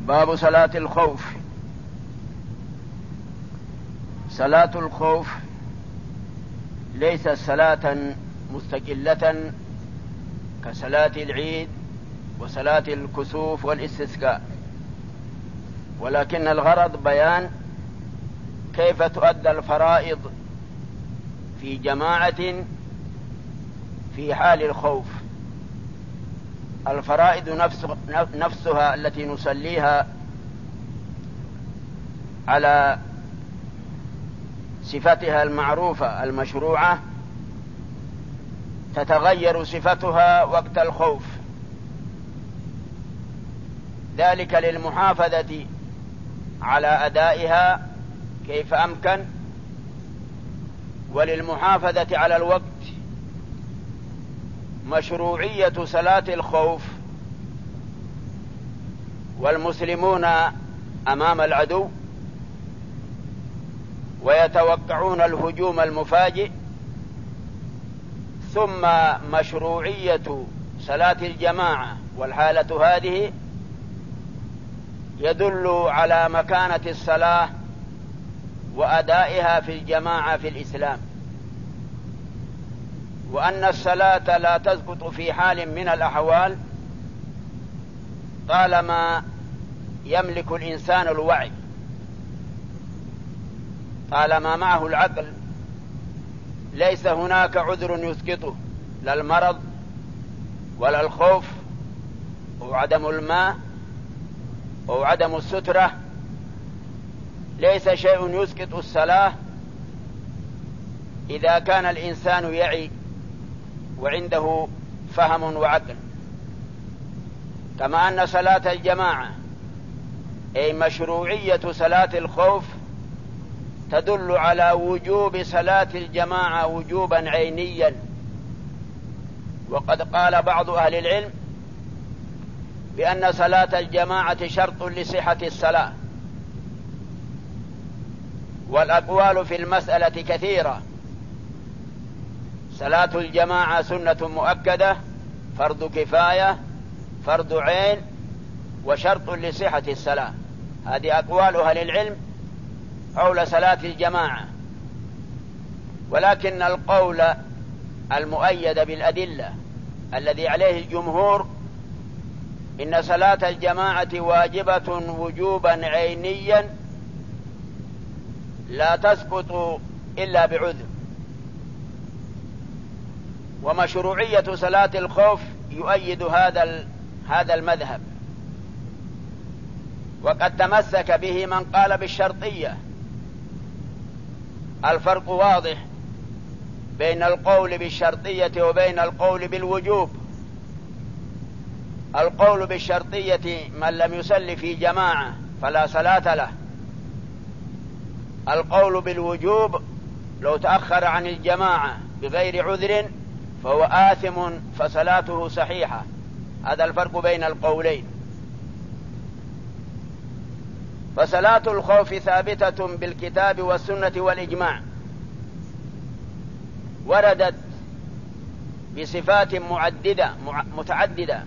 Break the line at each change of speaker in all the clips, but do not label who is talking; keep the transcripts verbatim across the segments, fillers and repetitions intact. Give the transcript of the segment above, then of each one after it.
باب صلاة الخوف. صلاة الخوف ليست صلاة مستقلة كصلاة العيد وصلاة الكسوف والاستسقاء، ولكن الغرض بيان كيف تؤدى الفرائض في جماعة في حال الخوف. الفرائض نفسها التي نصليها على صفتها المعروفة المشروعة تتغير صفتها وقت الخوف، ذلك للمحافظة على أدائها كيف أمكن، وللمحافظة على الوقت. مشروعية صلاة الخوف والمسلمون أمام العدو ويتوقعون الهجوم المفاجئ، ثم مشروعية صلاة الجماعة والحالة هذه يدل على مكانة الصلاة وأدائها في الجماعة في الإسلام، وأن الصلاة لا تسقط في حال من الأحوال طالما يملك الإنسان الوعي، طالما معه العقل. ليس هناك عذر يسقطه، لا المرض ولا الخوف أو عدم الماء أو عدم السترة، ليس شيء يسقط الصلاة إذا كان الإنسان يعي وعنده فهم وعقل. كما أن صلاة الجماعة أي مشروعية صلاة الخوف تدل على وجوب صلاة الجماعة وجوبا عينيا. وقد قال بعض أهل العلم بأن صلاة الجماعة شرط لصحة الصلاة، والأقوال في المسألة كثيرة. صلاة الجماعة سنة مؤكدة، فرض كفاية، فرض عين، وشرط لصحة الصلاة. هذه أقوال أهل العلم حول صلاة الجماعة، ولكن القول المؤيد بالأدلة الذي عليه الجمهور إن صلاة الجماعة واجبة وجوبا عينيا لا تسقط إلا بعذر. ومشروعية صلاة الخوف يؤيد هذا هذا المذهب، وقد تمسك به من قال بالشرطية. الفرق واضح بين القول بالشرطية وبين القول بالوجوب. القول بالشرطية من لم يصل في جماعة فلا صلاة له. القول بالوجوب لو تأخر عن الجماعة بغير عذر فهو آثم فصلاته صحيحة. هذا الفرق بين القولين. فصلاة الخوف ثابتة بالكتاب والسنة والإجماع، وردت بصفات معددة متعددة،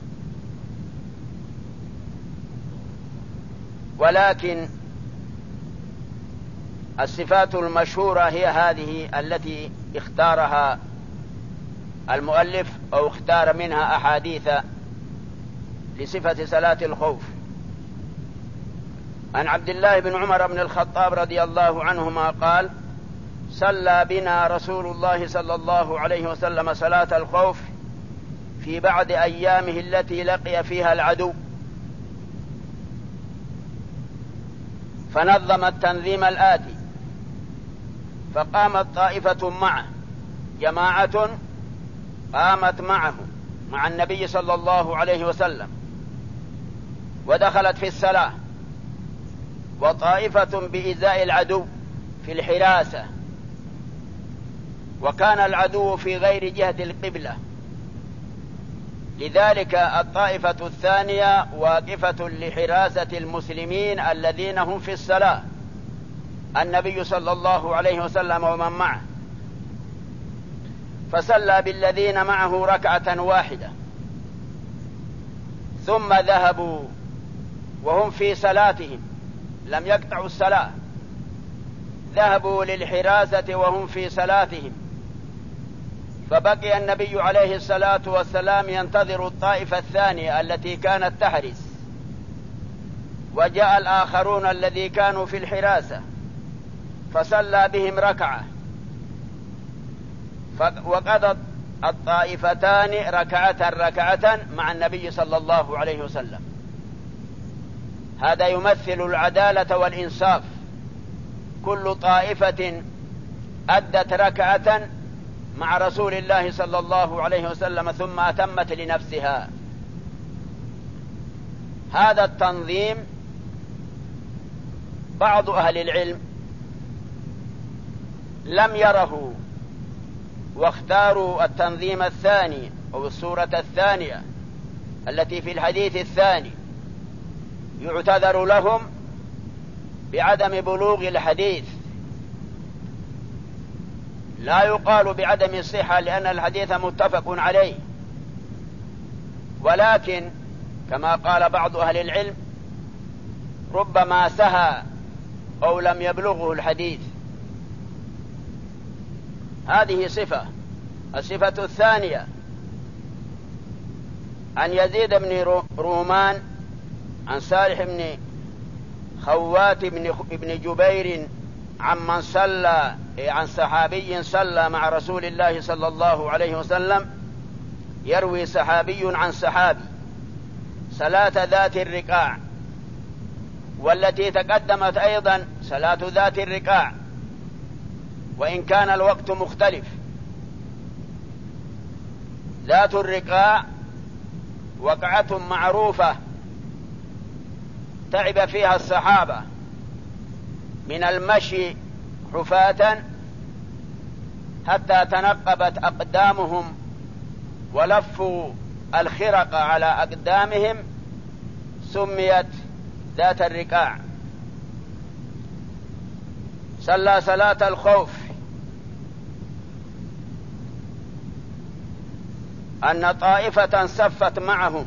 ولكن الصفات المشهورة هي هذه التي اختارها المؤلف أو اختار منها أحاديث لصفة صلاة الخوف. عن عبد الله بن عمر بن الخطاب رضي الله عنهما قال: صلى بنا رسول الله صلى الله عليه وسلم صلاة الخوف في بعض أيامه التي لقي فيها العدو، فنظم التنظيم الآتي: فقامت طائفة معه، جماعة قامت معه مع النبي صلى الله عليه وسلم ودخلت في الصلاة، وطائفة بإزاء العدو في الحراسة، وكان العدو في غير جهة القبلة، لذلك الطائفة الثانية واقفة لحراسة المسلمين الذين هم في الصلاة، النبي صلى الله عليه وسلم ومن معه، فصلى بالذين معه ركعة واحدة، ثم ذهبوا وهم في صلاتهم، لم يقطعوا الصلاة، ذهبوا للحراسة وهم في صلاتهم، فبقي النبي عليه الصلاة والسلام ينتظر الطائفة الثانية التي كانت تحرس، وجاء الآخرون الذي كانوا في الحراسة فصلى بهم ركعة، وقضت الطائفتان ركعة ركعة مع النبي صلى الله عليه وسلم. هذا يمثل العدالة والإنصاف، كل طائفة أدت ركعة مع رسول الله صلى الله عليه وسلم ثم أتمت لنفسها. هذا التنظيم بعض أهل العلم لم يره، واختاروا التنظيم الثاني أو السورة الثانية التي في الحديث الثاني. يعتذر لهم بعدم بلوغ الحديث، لا يقال بعدم الصحة لأن الحديث متفق عليه، ولكن كما قال بعض أهل العلم ربما سهى أو لم يبلغه الحديث. هذه صفة. الصفة الثانية عن يزيد بن رومان عن صالح بن خوات بن جبير عمن صلى عن صحابي صلى مع رسول الله صلى الله عليه وسلم، يروي صحابي عن صحابي صلاة ذات الرقاع، والتي تقدمت أيضا صلاة ذات الرقاع وإن كان الوقت مختلف. ذات الرقاع وقعة معروفة تعب فيها الصحابة من المشي حفاة حتى تنقبت أقدامهم ولفوا الخرق على أقدامهم، سميت ذات الرقاع. صلى صلاة الخوف أن طائفة صفت معهم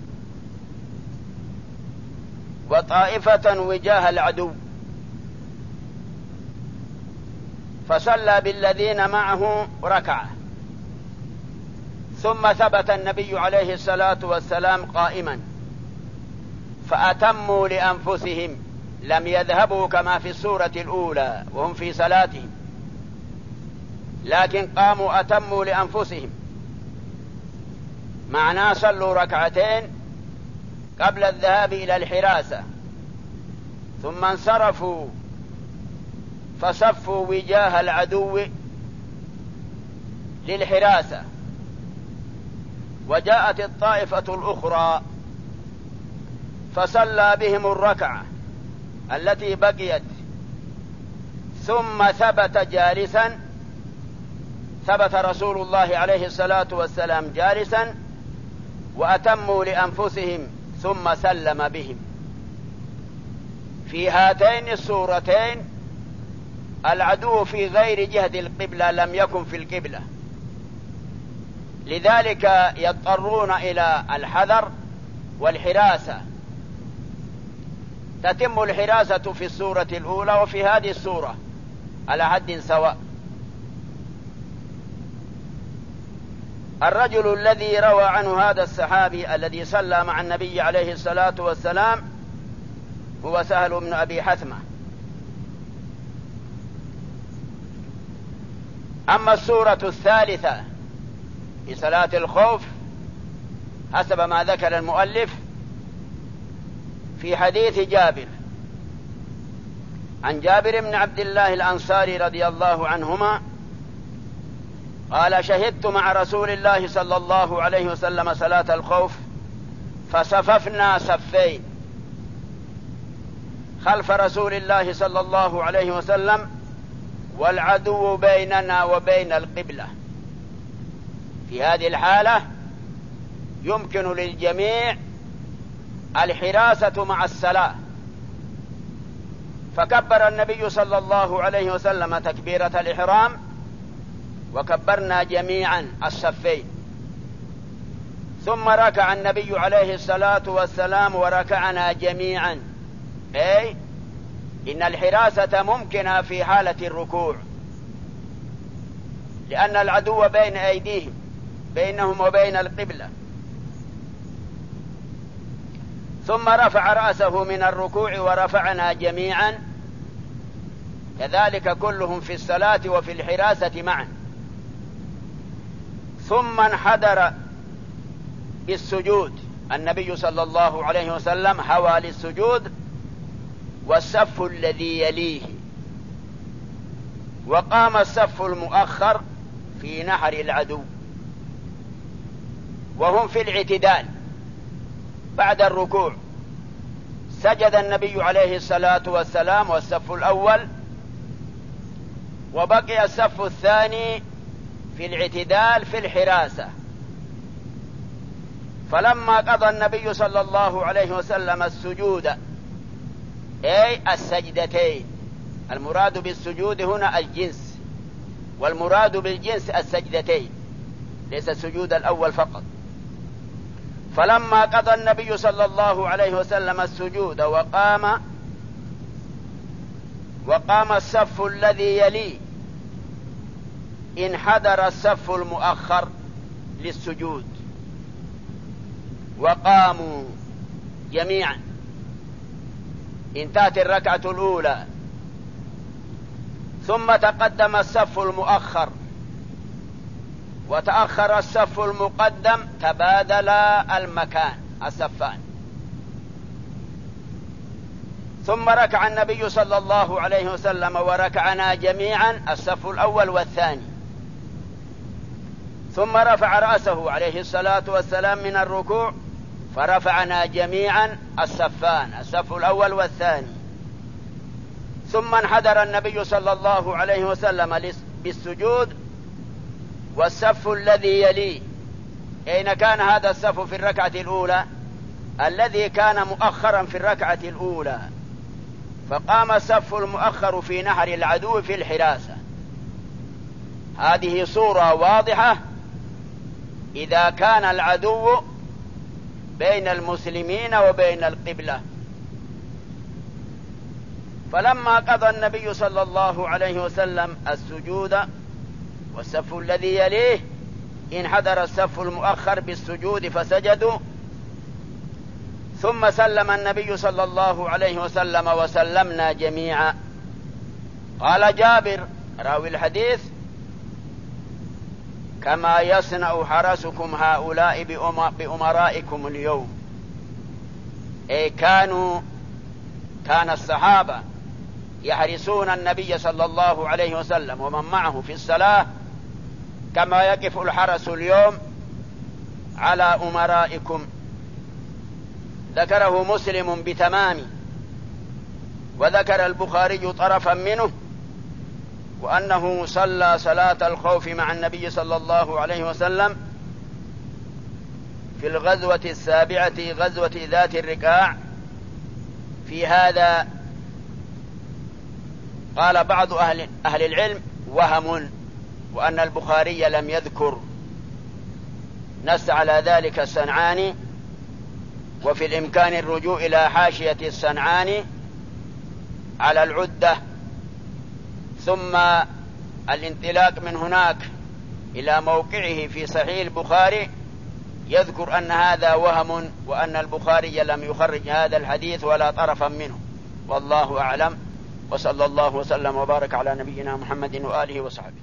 وطائفة وجاه العدو، فصلى بالذين معه ركعة، ثم ثبت النبي عليه الصلاة والسلام قائما، فأتموا لأنفسهم، لم يذهبوا كما في السورة الأولى وهم في صلاتهم، لكن قاموا أتموا لأنفسهم، معناه صلوا ركعتين قبل الذهاب إلى الحراسة، ثم انصرفوا فصفوا وجاه العدو للحراسة. وجاءت الطائفة الأخرى فصلى بهم الركعة التي بقيت، ثم ثبت جالسا، ثبت رسول الله عليه الصلاة والسلام جالسا وأتموا لأنفسهم ثم سلم بهم. في هاتين السورتين العدو في غير جهة القبلة، لم يكن في القبلة، لذلك يضطرون إلى الحذر والحراسة. تتم الحراسة في السورة الأولى وفي هذه السورة على حد سواء. الرجل الذي روى عنه هذا الصحابي الذي صلى مع النبي عليه الصلاة والسلام هو سهل بن أبي حثمة. أما السورة الثالثة في صلاة الخوف حسب ما ذكر المؤلف في حديث جابر، عن جابر بن عبد الله الأنصاري رضي الله عنهما قال: شهدت مع رسول الله صلى الله عليه وسلم صلاة الخوف فصففنا صفين خلف رسول الله صلى الله عليه وسلم والعدو بيننا وبين القبلة. في هذه الحالة يمكن للجميع الحراسة مع الصلاة، فكبر النبي صلى الله عليه وسلم تكبيرة الإحرام وكبرنا جميعا الصفين، ثم ركع النبي عليه الصلاة والسلام وركعنا جميعا، أي إن الحراسة ممكنة في حالة الركوع، لأن العدو بين أيديهم بينهم وبين القبلة. ثم رفع رأسه من الركوع ورفعنا جميعا، كذلك كلهم في الصلاة وفي الحراسة معا. ثم انحدر بالسجود، النبي صلى الله عليه وسلم هوى للسجود والصف الذي يليه، وقام الصف المؤخر في نحر العدو وهم في الاعتدال. بعد الركوع سجد النبي عليه الصلاة والسلام والصف الأول، وبقي الصف الثاني في الاعتدال في الحراسة. فلما قضى النبي صلى الله عليه وسلم السجود، أي السجدتين، المراد بالسجود هنا الجنس، والمراد بالجنس السجدتين، ليس السجود الأول فقط. فلما قضى النبي صلى الله عليه وسلم السجود وقام وقام الصف الذي يليه، انحدر الصف المؤخر للسجود وقاموا جميعا. انتهت الركعة الأولى، ثم تقدم الصف المؤخر وتأخر الصف المقدم، تبادل المكان الصفان. ثم ركع النبي صلى الله عليه وسلم وركعنا جميعا، الصف الأول والثاني. ثم رفع رأسه عليه الصلاة والسلام من الركوع فرفعنا جميعا الصفان، الصف الأول والثاني. ثم انحدر النبي صلى الله عليه وسلم بالسجود والصف الذي يليه. أين كان هذا الصف في الركعة الأولى؟ الذي كان مؤخرا في الركعة الأولى، فقام الصف المؤخر في نحر العدو في الحراسة. هذه صورة واضحة إذا كان العدو بين المسلمين وبين القبلة. فلما قضى النبي صلى الله عليه وسلم السجود والصف الذي يليه، انحدر الصف المؤخر بالسجود فسجدوا. ثم سلم النبي صلى الله عليه وسلم وسلمنا جميعا. قال جابر راوي الحديث: كما يصنع حرسكم هؤلاء بأمرائكم اليوم. أي كانوا كان الصحابة يحرسون النبي صلى الله عليه وسلم ومن معه في الصلاة كما يقف الحرس اليوم على أمرائكم. ذكره مسلم بتمام، وذكر البخاري طرفا منه، وأنه صلى صلاة الخوف مع النبي صلى الله عليه وسلم في الغزوة السابعة، غزوة ذات الرقاع. في هذا قال بعض أهل, أهل العلم وهم، وأن البخاري لم يذكر، نص على ذلك الصنعاني، وفي الإمكان الرجوع إلى حاشية الصنعاني على العدة، ثم الانطلاق من هناك إلى موقعه في صحيح البخاري، يذكر أن هذا وهم، وأن البخاري لم يخرج هذا الحديث ولا طرفا منه، والله أعلم. وصلى الله وسلم وبارك على نبينا محمد وآله وصحبه.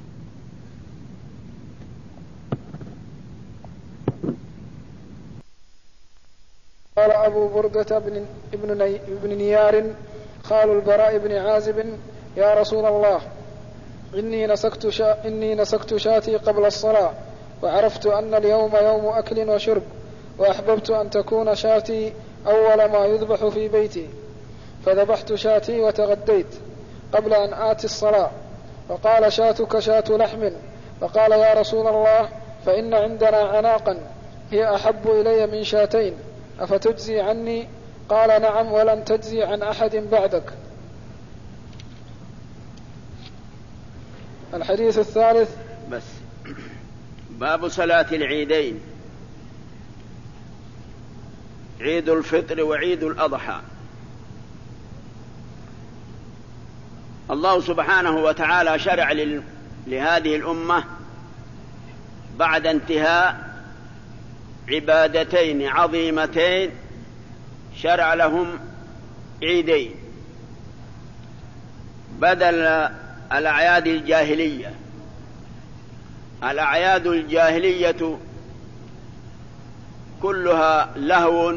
قال أبو بردة بن ابن, ابن نيار خال البراء بن عازب: يا رسول الله، إني نسكت, شا إني نسكت شاتي قبل الصلاة، وعرفت أن اليوم يوم أكل وشرب، وأحببت أن تكون شاتي أول ما يذبح في بيتي، فذبحت شاتي وتغديت قبل أن آتي الصلاة. فقال: شاتك شاة لحم. فقال: يا رسول الله، فإن عندنا عناقا هي أحب إلي من شاتين، أفتجزي عني؟ قال: نعم، ولن تجزي عن أحد بعدك. الحديث الثالث.
بس باب صلاة العيدين. عيد الفطر وعيد الأضحى. الله سبحانه وتعالى شرع لهذه الأمة بعد انتهاء عبادتين عظيمتين شرع لهم عيدين بدل الأعياد الجاهلية. الأعياد الجاهلية كلها لهو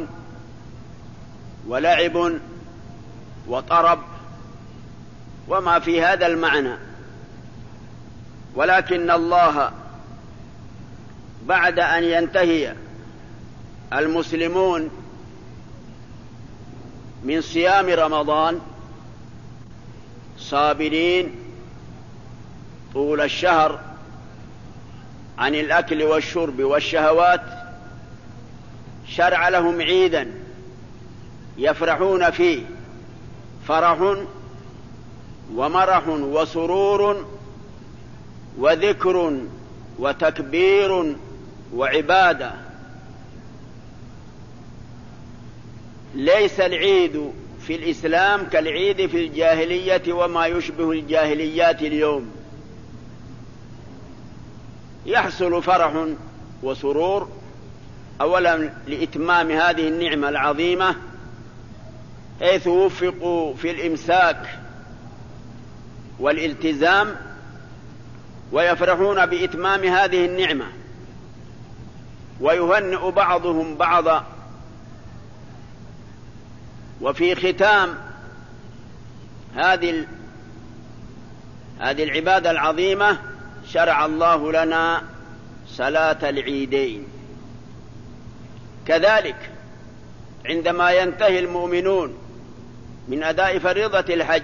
ولعب وطرب وما في هذا المعنى، ولكن الله بعد أن ينتهي المسلمون من صيام رمضان صابرين طول الشهر عن الأكل والشرب والشهوات، شرع لهم عيدا يفرحون فيه فرح ومرح وسرور وذكر وتكبير وعبادة. ليس العيد في الإسلام كالعيد في الجاهلية وما يشبه الجاهليات اليوم. يحصل فرح وسرور أولا لإتمام هذه النعمة العظيمة حيث وفقوا في الإمساك والالتزام، ويفرحون بإتمام هذه النعمة ويهنئ بعضهم بعضا. وفي ختام هذه هذه العبادة العظيمة شرع الله لنا صلاة العيدين. كذلك عندما ينتهي المؤمنون من أداء فريضة الحج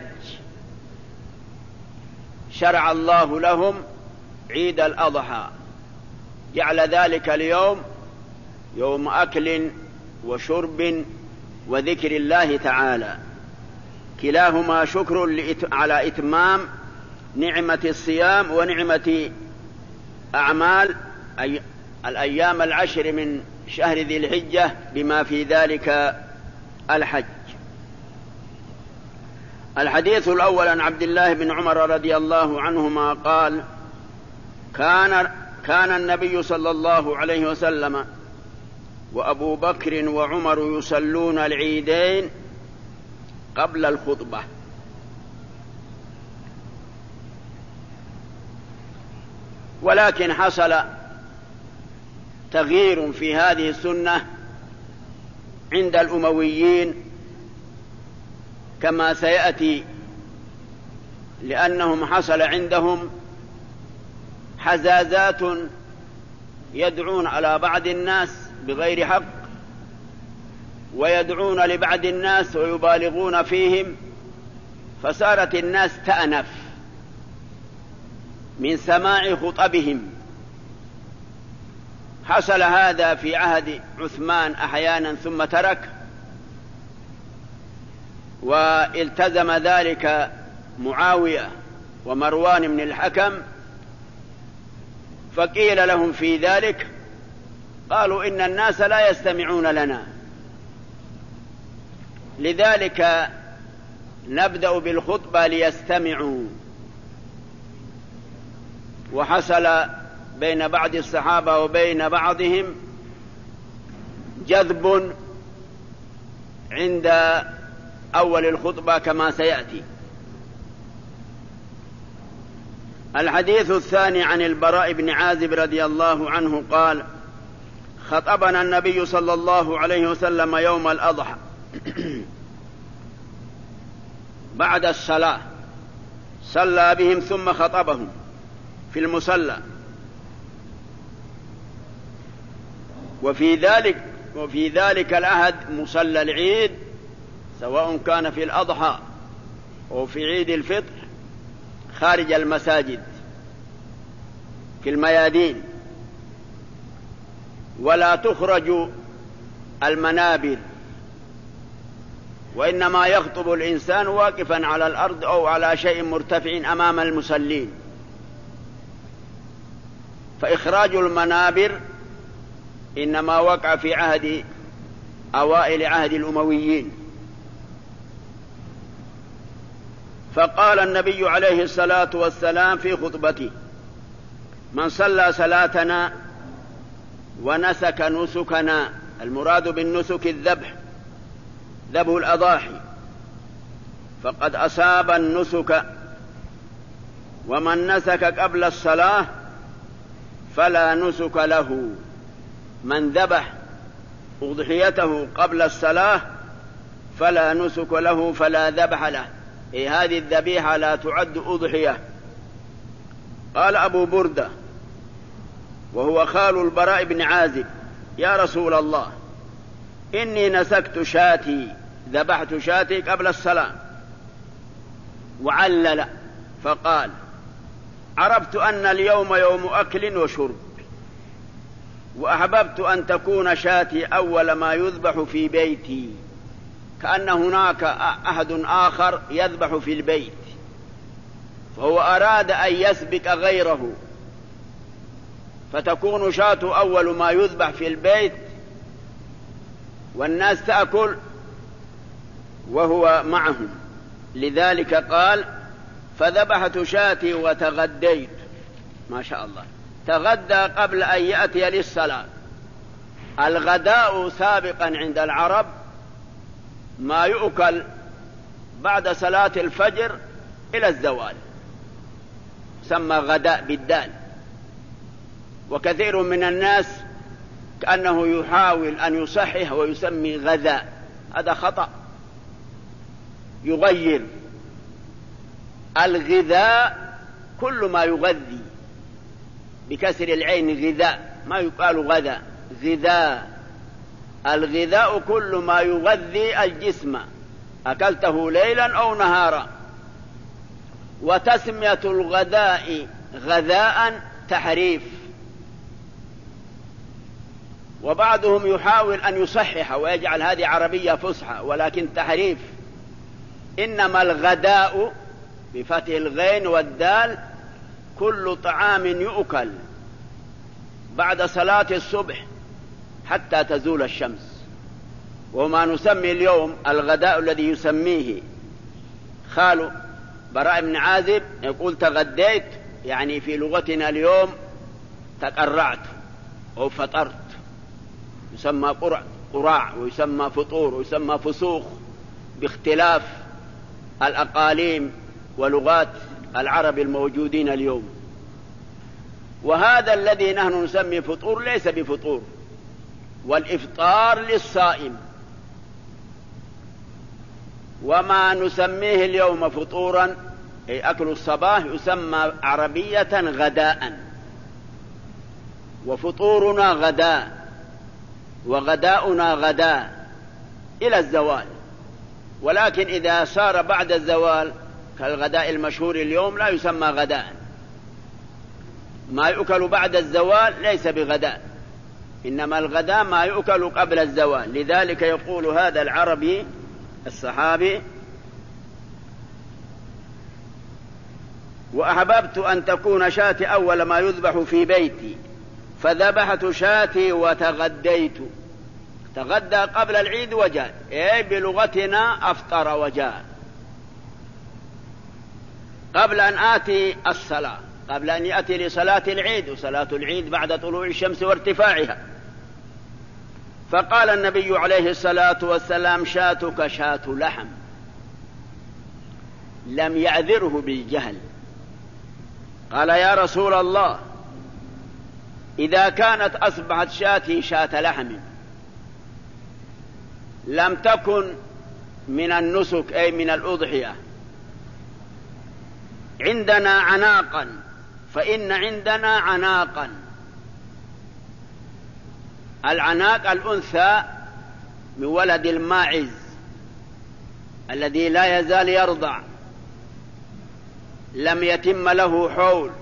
شرع الله لهم عيد الأضحى، جعل ذلك اليوم يوم أكل وشرب وذكر الله تعالى، كلاهما شكر على إتمام نعمة الصيام ونعمة أعمال أي الأيام العشر من شهر ذي الحجة بما في ذلك الحج. الحديث الأول عن عبد الله بن عمر رضي الله عنهما قال: كان كان النبي صلى الله عليه وسلم وأبو بكر وعمر يصلون العيدين قبل الخطبة. ولكن حصل تغيير في هذه السنة عند الأمويين كما سيأتي، لأنهم حصل عندهم حزازات يدعون على بعض الناس بغير حق ويدعون لبعض الناس ويبالغون فيهم، فصارت الناس تأنف من سماع خطبهم. حصل هذا في عهد عثمان أحيانا ثم ترك، والتزم ذلك معاوية ومروان بن الحكم، فقيل لهم في ذلك قالوا إن الناس لا يستمعون لنا، لذلك نبدأ بالخطبة ليستمعوا. وحصل بين بعض الصحابة وبين بعضهم جذب عند أول الخطبة كما سيأتي. الحديث الثاني عن البراء بن عازب رضي الله عنه قال: خطبنا النبي صلى الله عليه وسلم يوم الأضحى بعد الصلاة، صلى بهم ثم خطبهم في المصلى. وفي ذلك وفي ذلك العهد مصلى العيد سواء كان في الأضحى أو في عيد الفطر خارج المساجد في الميادين، ولا تخرج المنابر، وإنما يخطب الإنسان واقفا على الأرض أو على شيء مرتفع أمام المصلين. فإخراج المنابر إنما وقع في عهد أوائل عهد الأمويين. فقال النبي عليه الصلاة والسلام في خطبته: من صلى صلاتنا ونسك نسكنا، المراد بالنسك الذبح، ذبح الأضاحي، فقد أصاب النسك. ومن نسك قبل الصلاة فلا نسك له. من ذبح أضحيته قبل الصلاة فلا نسك له، فلا ذبح له. إيه هذه الذبيحة لا تعد أضحية. قال أبو بردة وهو خال البراء بن عازب: يا رسول الله، إني نسكت شاتي، ذبحت شاتي قبل الصلاة. وعلل فقال: عرفت أن اليوم يوم أكل وشرب، وأحببت أن تكون شاتي أول ما يذبح في بيتي، كأن هناك أحد آخر يذبح في البيت، فهو أراد أن يسبق غيره، فتكون شاته أول ما يذبح في البيت والناس تأكل وهو معهم. لذلك قال: فذبحت شاتي وتغديت. ما شاء الله، تغدى قبل أن يأتي للصلاة. الغداء سابقا عند العرب ما يؤكل بعد صلاة الفجر إلى الزوال، يسمى غداء بالدال. وكثير من الناس كأنه يحاول أن يصحح ويسمي غذاء، هذا خطأ، يغير. الغذاء كل ما يغذي، بكسر العين غذاء، ما يقال غذاء، غذاء. الغذاء كل ما يغذي الجسم، أكلته ليلا أو نهارا. وتسمية الغداء غذاء تحريف، وبعضهم يحاول أن يصحح ويجعل هذه عربية فصحى، ولكن تحريف. إنما الغداء بفتح الغين والدال كل طعام يؤكل بعد صلاة الصبح حتى تزول الشمس. وما نسمي اليوم الغداء الذي يسميه خال براء بن عازب، يقول تغديت، يعني في لغتنا اليوم تقرعت أو فطرت، يسمى قرع قراع، ويسمى فطور، ويسمى فسوخ، باختلاف الأقاليم ولغات العرب الموجودين اليوم. وهذا الذي نحن نسمي فطور ليس بفطور، والإفطار للصائم. وما نسميه اليوم فطورا أي أكل الصباح يسمى عربية غداء، وفطورنا غداء، وغداؤنا غداء إلى الزوال. ولكن إذا صار بعد الزوال كالغداء المشهور اليوم لا يسمى غداء. ما يؤكل بعد الزوال ليس بغداء، إنما الغداء ما يؤكل قبل الزوال. لذلك يقول هذا العربي الصحابي: وأحببت أن تكون شاتي أول ما يذبح في بيتي، فذبحت شاتي وتغديت. تغدى قبل العيد وجاء، أي بلغتنا أفطر وجاء، قبل أن آتي الصلاة، قبل أن يأتي لصلاة العيد، وصلاة العيد بعد طلوع الشمس وارتفاعها. فقال النبي عليه الصلاة والسلام: شاتك شات لحم. لم يعذره بالجهل، قال: يا رسول الله، إذا كانت أصبحت شاتي شات لحم لم تكن من النسك أي من الأضحية، عندنا عناقا، فإن عندنا عناقا. العناق الأنثى من ولد الماعز الذي لا يزال يرضع، لم يتم له حول.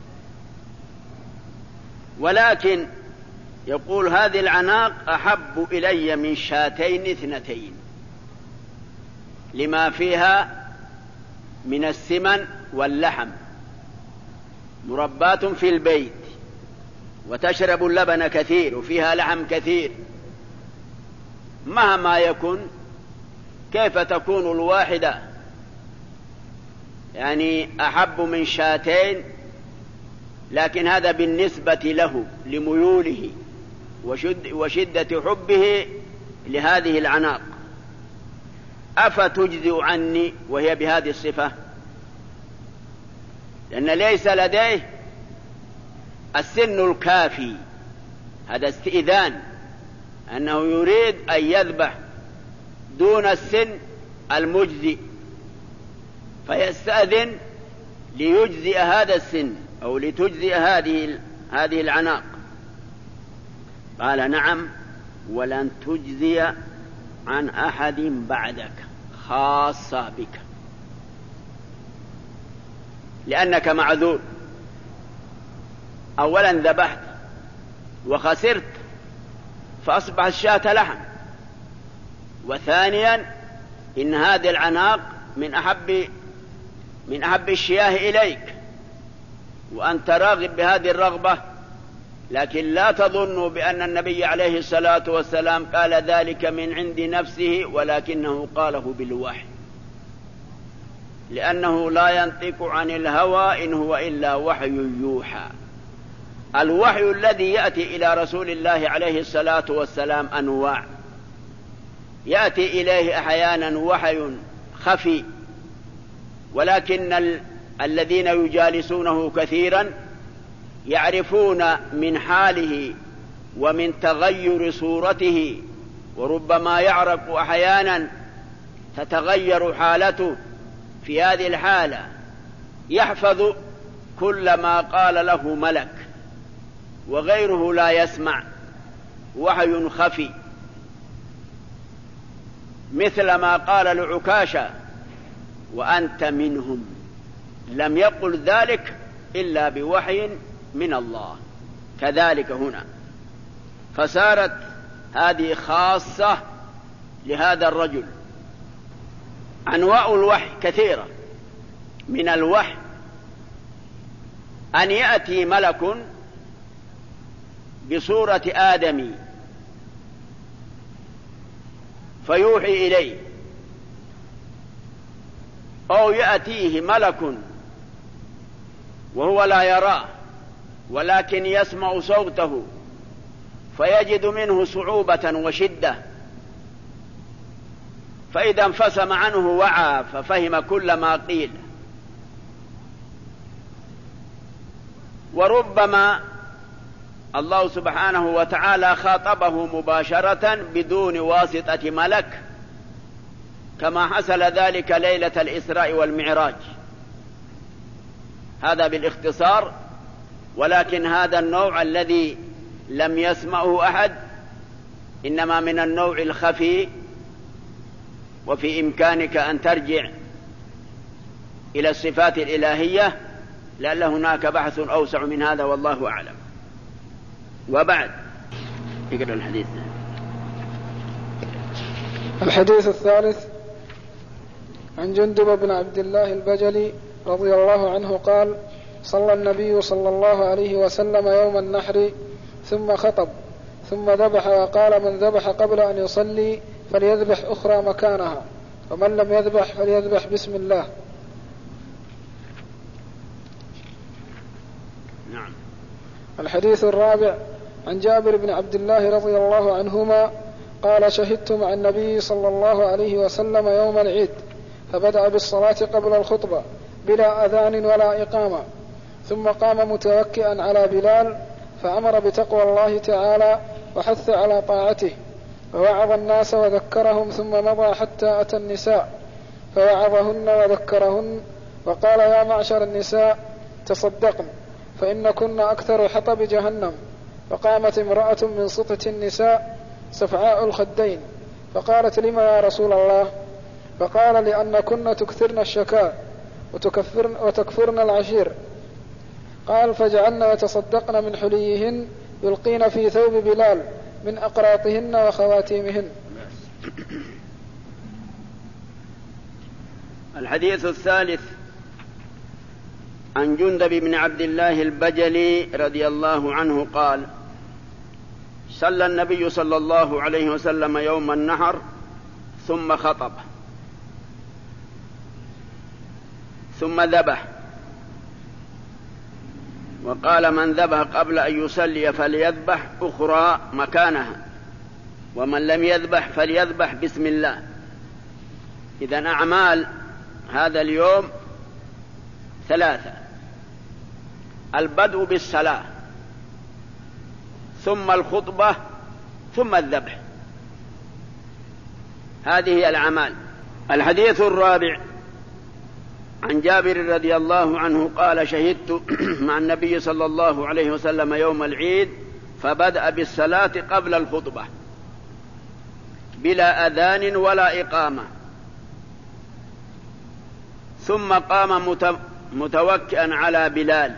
ولكن يقول هذه العناق أحب إلي من شاتين اثنتين، لما فيها من السمن واللحم، مربات في البيت، وتشرب اللبن كثير، وفيها لحم كثير. مهما يكن. كيف تكون الواحدة يعني أحب من شاتين، لكن هذا بالنسبة له لميوله وشد وشدة حبه لهذه العناق. أفتجزئ عني وهي بهذه الصفة؟ لأن ليس لديه السن الكافي، هذا استئذان أنه يريد أن يذبح دون السن المجزئ، فيستأذن ليجزئ هذا السن أو لتجزئ هذه هذه العناق. قال نعم، ولن تجزي عن أحد بعدك، خاصة بك، لأنك معذور. أولا ذبحت وخسرت فأصبح الشاة لحم، وثانيا إن هذه العناق من أحب من أحب الشياه إليك، وأنت راغب بهذه الرغبة. لكن لا تظنوا بأن النبي عليه الصلاة والسلام قال ذلك من عند نفسه، ولكنه قاله بالوحي، لأنه لا ينطق عن الهوى إن هو إلا وحي يوحى. الوحي الذي يأتي إلى رسول الله عليه الصلاة والسلام أنواع. يأتي إليه أحيانا وحي خفي، ولكن ال... الذين يجالسونه كثيرا يعرفون من حاله ومن تغير صورته، وربما يعرق أحيانا تتغير حالته. في هذه الحالة يحفظ كل ما قال له ملك، وغيره لا يسمع، وحي خفي، مثل ما قال لعكاشة وأنت منهم، لم يقل ذلك إلا بوحي من الله. كذلك هنا، فصارت هذه خاصة لهذا الرجل. أنواع الوحي كثيرة. من الوحي أن يأتي ملك بصورة آدمي فيوحي إليه، أو يأتيه ملك وهو لا يراه ولكن يسمع صوته فيجد منه صعوبة وشدة، فإذا انفصم عنه وعى ففهم كل ما قيل. وربما الله سبحانه وتعالى خاطبه مباشرة بدون واسطة ملك، كما حصل ذلك ليلة الإسراء والمعراج. هذا بالاختصار، ولكن هذا النوع الذي لم يسمعه أحد إنما من النوع الخفي، وفي إمكانك أن ترجع إلى الصفات الإلهية، لأن هناك بحث أوسع من هذا والله أعلم. وبعد اقرأ الحديث.
الحديث الثالث عن جندب بن عبد الله البجلي رضي الله عنه قال: صلى النبي صلى الله عليه وسلم يوم النحر ثم خطب ثم ذبح، وقال: من ذبح قبل أن يصلي فليذبح أخرى مكانها، ومن لم يذبح فليذبح بسم الله.
نعم.
الحديث الرابع عن جابر بن عبد الله رضي الله عنهما قال: شهدت مع النبي صلى الله عليه وسلم يوم العيد، فبدأ بالصلاة قبل الخطبة بلا أذان ولا إقامة، ثم قام متوكئا على بلال فأمر بتقوى الله تعالى وحث على طاعته، فوعظ الناس وذكرهم، ثم مضى حتى أتى النساء فوعظهن وذكرهن، وقال: يا معشر النساء تصدقن فإن كن أكثر حطب جهنم. فقامت امرأة من سطة النساء سفعاء الخدين فقالت: لما يا رسول الله؟ فقال: لأن كن تكثرن الشكاء وتكفرن, وتكفرن العشير. قال: فجعلن يتصدقن من حليهن يلقين في ثوب بلال من أقراطهن وخواتيمهن.
الحديث الثالث عن جندب بن عبد الله البجلي رضي الله عنه قال: صلى النبي صلى الله عليه وسلم يوم النحر ثم خطب ثم ذبح، وقال من ذبح قبل أن يصلي فليذبح أخرى مكانها، ومن لم يذبح فليذبح بسم الله. إذن أعمال هذا اليوم ثلاثة: البدء بالصلاة، ثم الخطبة، ثم الذبح. هذه هي الأعمال. الحديث الرابع عن جابر رضي الله عنه قال: شهدت مع النبي صلى الله عليه وسلم يوم العيد فبدأ بالصلاة قبل الخطبة بلا أذان ولا إقامة، ثم قام متوكئا على بلال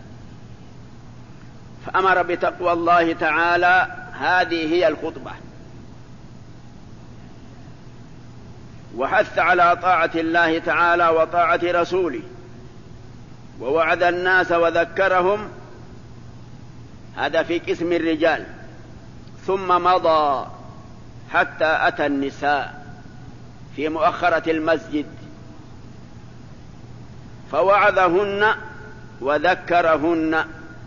فأمر بتقوى الله تعالى. هذه هي الخطبة، وحث على طاعة الله تعالى وطاعة رسوله، ووعد الناس وذكرهم. هذا في قسم الرجال. ثم مضى حتى أتى النساء في مؤخرة المسجد فوعظهن وذكرهن،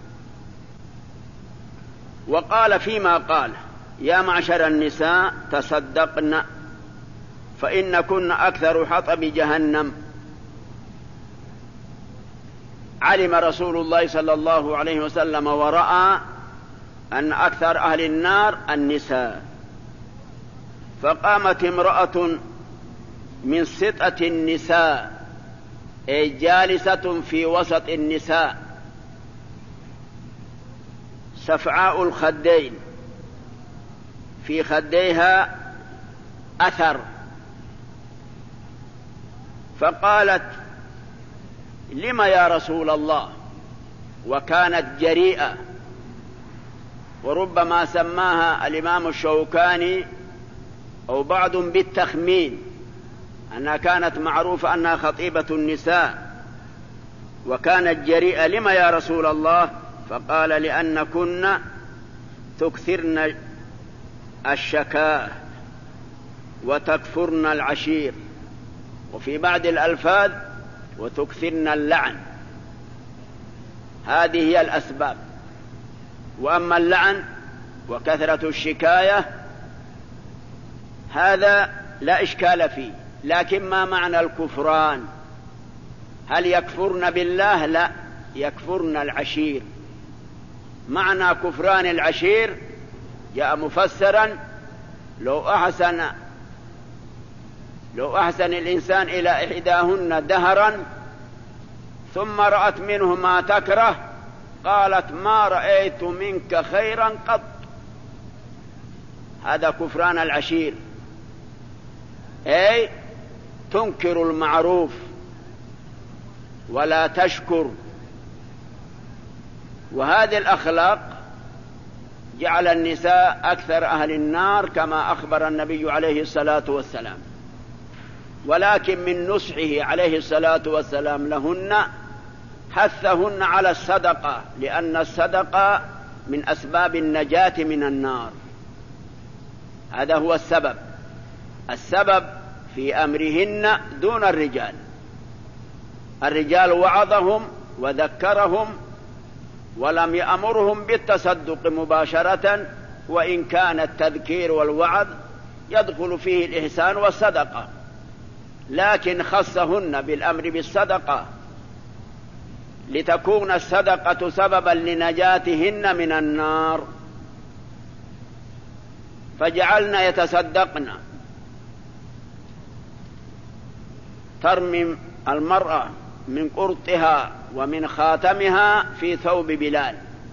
وقال فيما قال: يا معشر النساء تصدقن فإن كن أكثر حطب جهنم. علم رسول الله صلى الله عليه وسلم ورأى أن أكثر أهل النار النساء، فقامت امرأة من سطة النساء، أي جالسة في وسط النساء، سفعاء الخدين، في خديها أثر، فقالت: لم يا رسول الله؟ وكانت جريئة، وربما سماها الإمام الشوكاني أو بعض بالتخمين أنها كانت معروفة أنها خطيبة النساء، وكانت جريئة. لم يا رسول الله؟ فقال: لأن كنا تكثرن الشكاء وتكفرن العشير، وفي بعض الألفاظ وتكثرن اللعن. هذه هي الأسباب. وأما اللعن وكثرة الشكاية هذا لا إشكال فيه، لكن ما معنى الكفران؟ هل يكفرن بالله؟ لا، يكفرن العشير. معنى كفران العشير جاء مفسرا: لو أحسن لو أحسن الإنسان إلى إحداهن دهرا ثم رأت منه ما تكره قالت: ما رأيت منك خيرا قط. هذا كفران العشير، أي تنكر المعروف ولا تشكر. وهذه الأخلاق جعل النساء أكثر أهل النار كما أخبر النبي عليه الصلاة والسلام. ولكن من نصحه عليه الصلاة والسلام لهن حثهن على الصدقة، لأن الصدقة من أسباب النجاة من النار. هذا هو السبب السبب في أمرهن دون الرجال. الرجال وعظهم وذكرهم ولم يأمرهم بالتصدق مباشرة، وإن كان التذكير والوعظ يدخل فيه الإحسان والصدقة، لكن خصهن بالأمر بالصدقة لتكون الصدقة سببا لنجاتهن من النار. فجعلنا يتصدقن. ترمي المرأة من قرطها ومن خاتمها في ثوب بلال.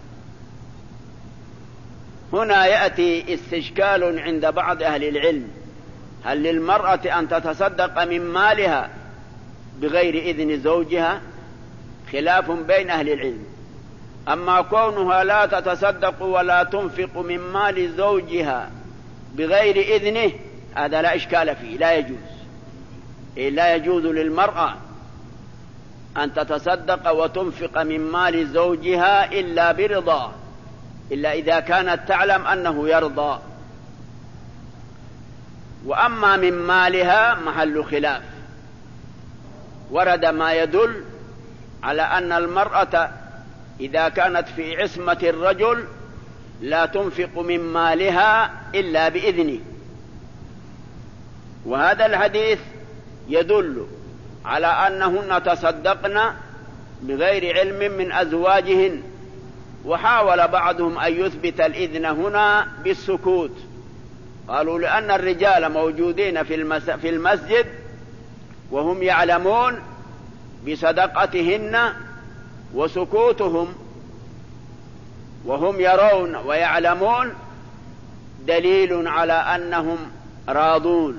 هنا يأتي استشكال عند بعض أهل العلم: هل للمرأة أن تتصدق من مالها بغير إذن زوجها؟ خلاف بين أهل العلم. أما كونها لا تتصدق ولا تنفق من مال زوجها بغير إذنه هذا لا إشكال فيه، لا يجوز. إيه لا يجوز للمرأة أن تتصدق وتنفق من مال زوجها إلا برضاه، إلا إذا كانت تعلم أنه يرضى. وأما من مالها محل خلاف، ورد ما يدل على أن المرأة إذا كانت في عصمة الرجل لا تنفق من مالها إلا بإذنه، وهذا الحديث يدل على أنهن تصدقن بغير علم من أزواجهن. وحاول بعضهم أن يثبت الإذن هنا بالسكوت، قالوا لأن الرجال موجودين في المسجد وهم يعلمون بصدقتهن، وسكوتهم وهم يرون ويعلمون دليل على أنهم راضون.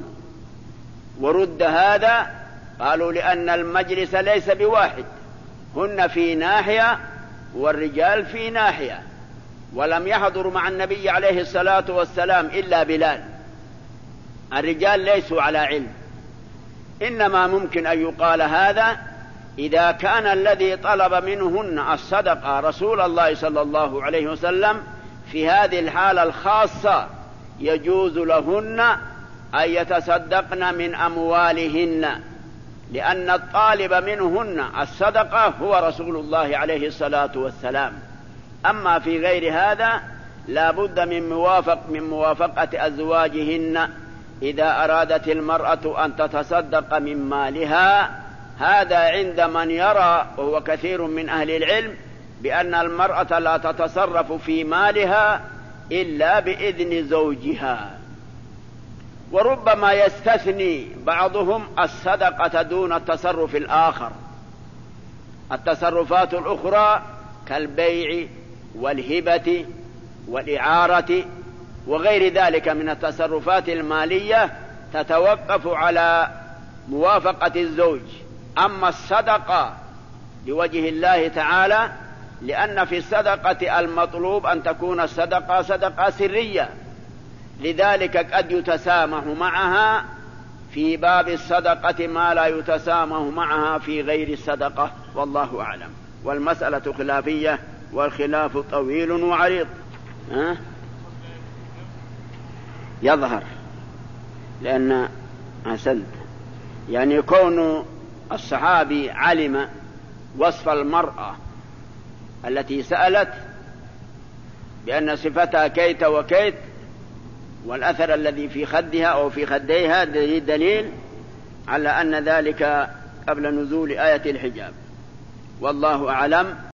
ورد هذا، قالوا لأن المجلس ليس بواحد، هن في ناحية والرجال في ناحية، ولم يحضر مع النبي عليه الصلاة والسلام إلا بلال، الرجال ليسوا على علم. إنما ممكن أن يقال هذا إذا كان الذي طلب منهن الصدقة رسول الله صلى الله عليه وسلم، في هذه الحالة الخاصة يجوز لهن أن يتصدقن من أموالهن، لأن الطالب منهن الصدقة هو رسول الله عليه الصلاة والسلام. أما في غير هذا لا بد من موافق من موافقة أزواجهن إذا أرادت المرأة أن تتصدق من مالها. هذا عند من يرى، وهو كثير من أهل العلم، بأن المرأة لا تتصرف في مالها إلا بإذن زوجها. وربما يستثني بعضهم الصدقة دون التصرف الآخر، التصرفات الأخرى كالبيع والهبة والإعارة وغير ذلك من التصرفات المالية تتوقف على موافقة الزوج. أما الصدقة لوجه الله تعالى، لأن في الصدقة المطلوب أن تكون الصدقة صدقة سرية، لذلك قد يتسامح معها في باب الصدقة ما لا يتسامح معها في غير الصدقة، والله أعلم. والمسألة خلافية والخلاف طويل وعريض. أه؟ يظهر لأن أحسنت، يعني كون الصحابي علم وصف المرأة التي سألت بأن صفتها كيت وكيت، والأثر الذي في خدها أو في خديها دليل على أن ذلك قبل نزول آية الحجاب، والله أعلم.